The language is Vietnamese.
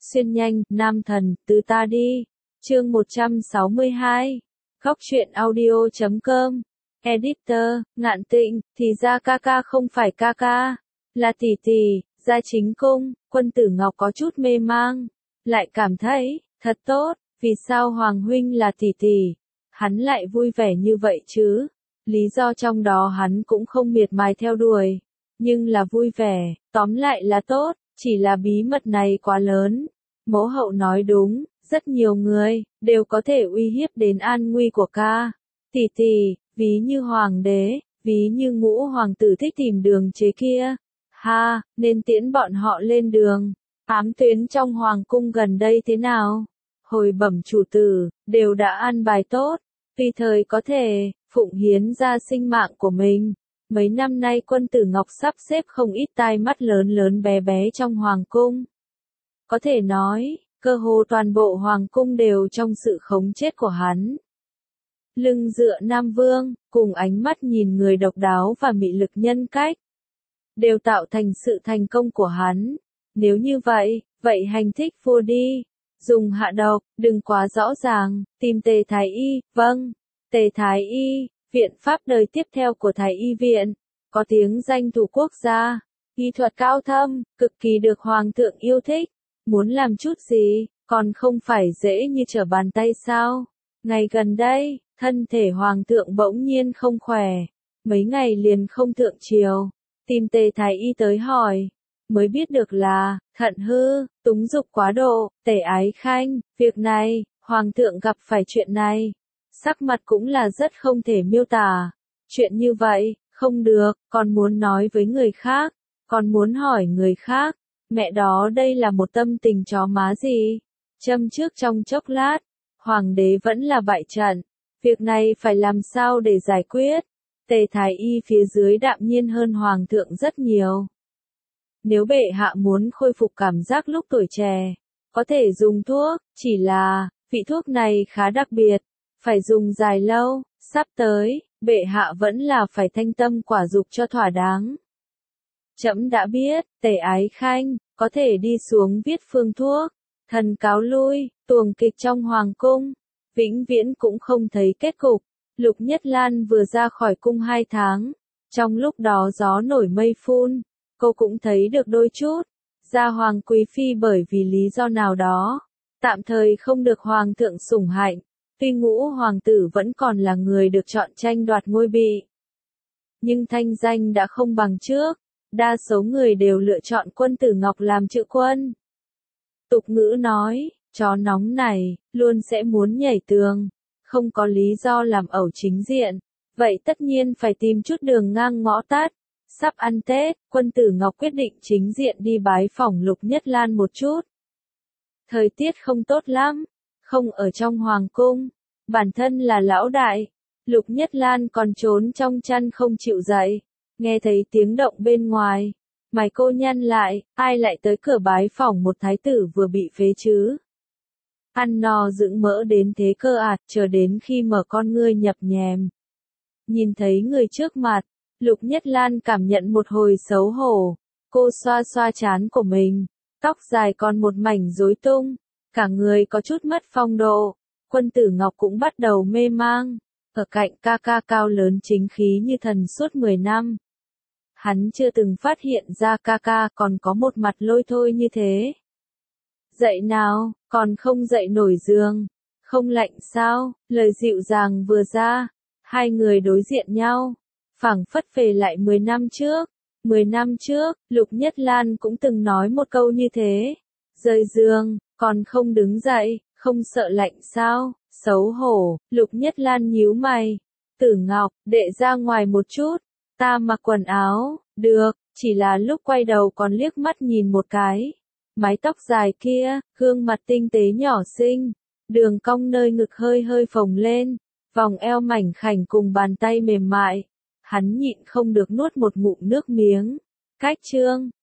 Xuyên nhanh, nam thần, từ ta đi. Chương 162. Góc truyện audio.com. Editor, Ngạn Tịnh, thì ra ca ca không phải ca ca, là tỷ tỷ, gia chính cung. Quân Tử Ngọc có chút mê mang, lại cảm thấy, thật tốt, vì sao Hoàng huynh là tỷ tỷ, hắn lại vui vẻ như vậy chứ? Lý do trong đó hắn cũng không miệt mài theo đuổi, nhưng là vui vẻ, tóm lại là tốt, chỉ là bí mật này quá lớn. Mẫu hậu nói đúng, rất nhiều người đều có thể uy hiếp đến an nguy của ca. Tỷ tỷ, ví như hoàng đế, ví như ngũ hoàng tử thích tìm đường chế kia. Ha, nên tiễn bọn họ lên đường. Ám tuyến trong hoàng cung gần đây thế nào? Hồi bẩm chủ tử, đều đã an bài tốt, tùy thời có thể phụng hiến ra sinh mạng của mình. Mấy năm nay Quân Tử Ngọc sắp xếp không ít tai mắt lớn lớn bé bé trong hoàng cung. Có thể nói, cơ hồ toàn bộ hoàng cung đều trong sự khống chế của hắn. Lưng dựa Nam Vương, cùng ánh mắt nhìn người độc đáo và mị lực nhân cách, đều tạo thành sự thành công của hắn. Nếu như vậy, vậy hành thích vua đi. Dùng hạ độc, đừng quá rõ ràng, tìm Tề Thái Y, vâng. Tề Thái Y, viện pháp đời tiếp theo của Thái Y viện, có tiếng danh thủ quốc gia, y thuật cao thâm, cực kỳ được hoàng thượng yêu thích. Muốn làm chút gì, còn không phải dễ như trở bàn tay sao? Ngày gần đây, thân thể hoàng thượng bỗng nhiên không khỏe, mấy ngày liền không thượng triều, tìm Tề Thái Y tới hỏi, mới biết được là thận hư, túng dục quá độ. Tề Ái Khanh, việc này, hoàng thượng gặp phải chuyện này, sắc mặt cũng là rất không thể miêu tả. Chuyện như vậy, không được, còn muốn nói với người khác, còn muốn hỏi người khác. Mẹ đó đây là một tâm tình chó má gì? Châm trước trong chốc lát, hoàng đế vẫn là bại trận. Việc này phải làm sao để giải quyết? Tề Thái Y phía dưới đạm nhiên hơn hoàng thượng rất nhiều. Nếu bệ hạ muốn khôi phục cảm giác lúc tuổi trẻ, có thể dùng thuốc, chỉ là, vị thuốc này khá đặc biệt, phải dùng dài lâu, sắp tới, bệ hạ vẫn là phải thanh tâm quả dục cho thỏa đáng. Trẫm đã biết, Tề Ái Khanh, có thể đi xuống viết phương thuốc. Thần cáo lui, tuồng kịch trong hoàng cung, vĩnh viễn cũng không thấy kết cục. Lục Nhất Lan vừa ra khỏi cung 2 tháng, trong lúc đó gió nổi mây phun, cô cũng thấy được đôi chút. Gia hoàng quý phi bởi vì lý do nào đó, tạm thời không được hoàng thượng sủng hạnh, tuy ngũ hoàng tử vẫn còn là người được chọn tranh đoạt ngôi vị. Nhưng thanh danh đã không bằng trước. Đa số người đều lựa chọn Quân Tử Ngọc làm chữ quân. Tục ngữ nói, chó nóng này, luôn sẽ muốn nhảy tường, không có lý do làm ẩu chính diện, vậy tất nhiên phải tìm chút đường ngang ngõ tắt. Sắp ăn Tết, Quân Tử Ngọc quyết định chính diện đi bái phỏng Lục Nhất Lan một chút. Thời tiết không tốt lắm, không ở trong hoàng cung, bản thân là lão đại, Lục Nhất Lan còn trốn trong chăn không chịu dậy. Nghe thấy tiếng động bên ngoài, mày cô nhăn lại, ai lại tới cửa bái phỏng một thái tử vừa bị phế chứ? Ăn no dưỡng mỡ đến thế cơ chờ đến khi mở con ngươi nhập nhèm. Nhìn thấy người trước mặt, Lục Nhất Lan cảm nhận một hồi xấu hổ, cô xoa xoa trán của mình, tóc dài còn một mảnh rối tung, cả người có chút mất phong độ. Quân Tử Ngọc cũng bắt đầu mê mang, ở cạnh ca ca cao lớn chính khí như thần suốt 10 năm. Hắn chưa từng phát hiện ra ca ca còn có một mặt lôi thôi như thế. Dậy nào, còn không dậy nổi giường, không lạnh sao? Lời dịu dàng vừa ra, hai người đối diện nhau, phảng phất về lại 10 năm trước. 10 năm trước, Lục Nhất Lan cũng từng nói một câu như thế. Rời giường, còn không đứng dậy, không sợ lạnh sao? Xấu hổ, Lục Nhất Lan nhíu mày. Tử Ngọc, đệ ra ngoài một chút. Ta mặc quần áo, được, chỉ là lúc quay đầu còn liếc mắt nhìn một cái. Mái tóc dài kia, gương mặt tinh tế nhỏ xinh, đường cong nơi ngực hơi hơi phồng lên, vòng eo mảnh khảnh cùng bàn tay mềm mại. Hắn nhịn không được nuốt một ngụm nước miếng. Cách chương